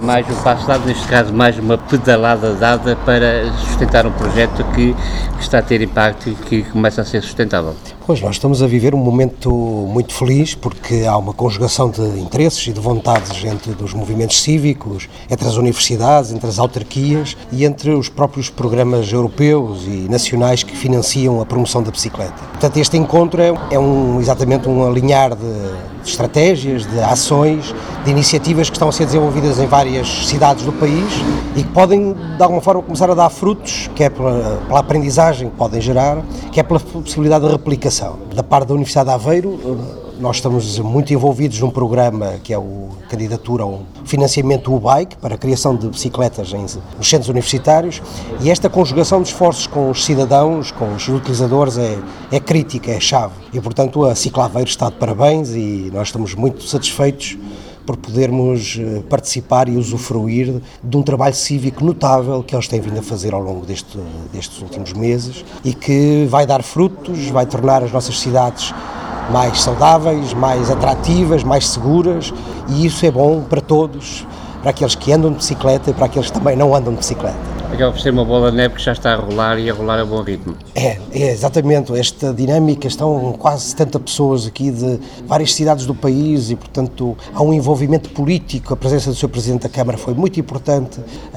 Mais um passo dado, neste caso mais uma pedalada dada para sustentar um projeto que está a ter impacto e que começa a ser sustentável. Pois, nós estamos a viver um momento muito feliz porque há uma conjugação de interesses e de vontades entre os movimentos cívicos, entre as universidades, entre as autarquias e entre os próprios programas europeus e nacionais que financiam a promoção da bicicleta. Portanto, este encontro é exatamente um alinhar de estratégias, de ações, de iniciativas que estão a ser desenvolvidas em várias cidades do país e que podem, de alguma forma, começar a dar frutos, que é pela aprendizagem que podem gerar, que é pela possibilidade de replicação. Da parte da Universidade de Aveiro, nós estamos muito envolvidos num programa que é a candidatura ao financiamento U-Bike para a criação de bicicletas nos centros universitários, e esta conjugação de esforços com os cidadãos, com os utilizadores é crítica, é chave. E, portanto, a Cicla Aveiro está de parabéns e nós estamos muito satisfeitos por podermos participar e usufruir de um trabalho cívico notável que eles têm vindo a fazer ao longo destes últimos meses e que vai dar frutos, vai tornar as nossas cidades mais saudáveis, mais atrativas, mais seguras, e isso é bom para todos, para aqueles que andam de bicicleta e para aqueles que também não andam de bicicleta. Acaba por ser uma bola de neve que já está a rolar e a rolar a bom ritmo. É exatamente, esta dinâmica, estão quase 70 pessoas aqui de várias cidades do país e, portanto, há um envolvimento político. A presença do Sr. Presidente da Câmara foi muito importante,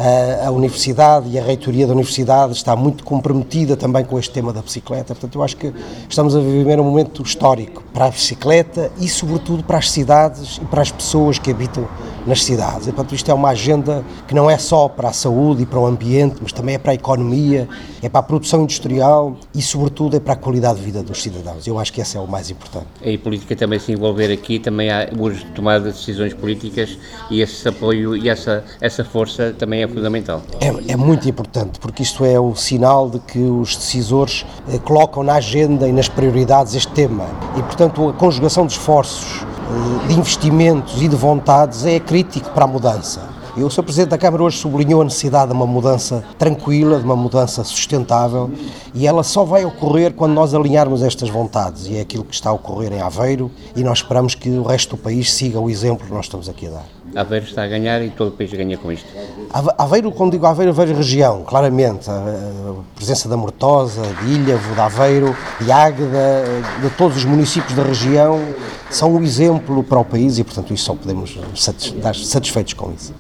a Universidade e a Reitoria da Universidade está muito comprometida também com este tema da bicicleta. Portanto, eu acho que estamos a viver um momento histórico para a bicicleta e, sobretudo, para as cidades e para as pessoas que habitam nas cidades. E, portanto, isto é uma agenda que não é só para a saúde e para o ambiente, mas também é para a economia, é para a produção industrial e, sobretudo, é para a qualidade de vida dos cidadãos. Eu acho que esse é o mais importante. E a política também se envolver aqui, também há hoje tomada de decisões políticas e esse apoio e essa força também é fundamental. É muito importante, porque isto é o sinal de que os decisores colocam na agenda e nas prioridades este tema. E, portanto, a conjugação de esforços, de investimentos e de vontades é crítico para a mudança. E o Sr. Presidente da Câmara hoje sublinhou a necessidade de uma mudança tranquila, de uma mudança sustentável, e ela só vai ocorrer quando nós alinharmos estas vontades, e é aquilo que está a ocorrer em Aveiro, e nós esperamos que o resto do país siga o exemplo que nós estamos aqui a dar. Aveiro está a ganhar e todo o país ganha com isto. Aveiro, quando digo Aveiro, vejo região, claramente. A presença da Mortosa, de Ilhavo, de Aveiro, de Águeda, de todos os municípios da região, são um exemplo para o país e, portanto, isso só podemos estar satisfeitos com isso.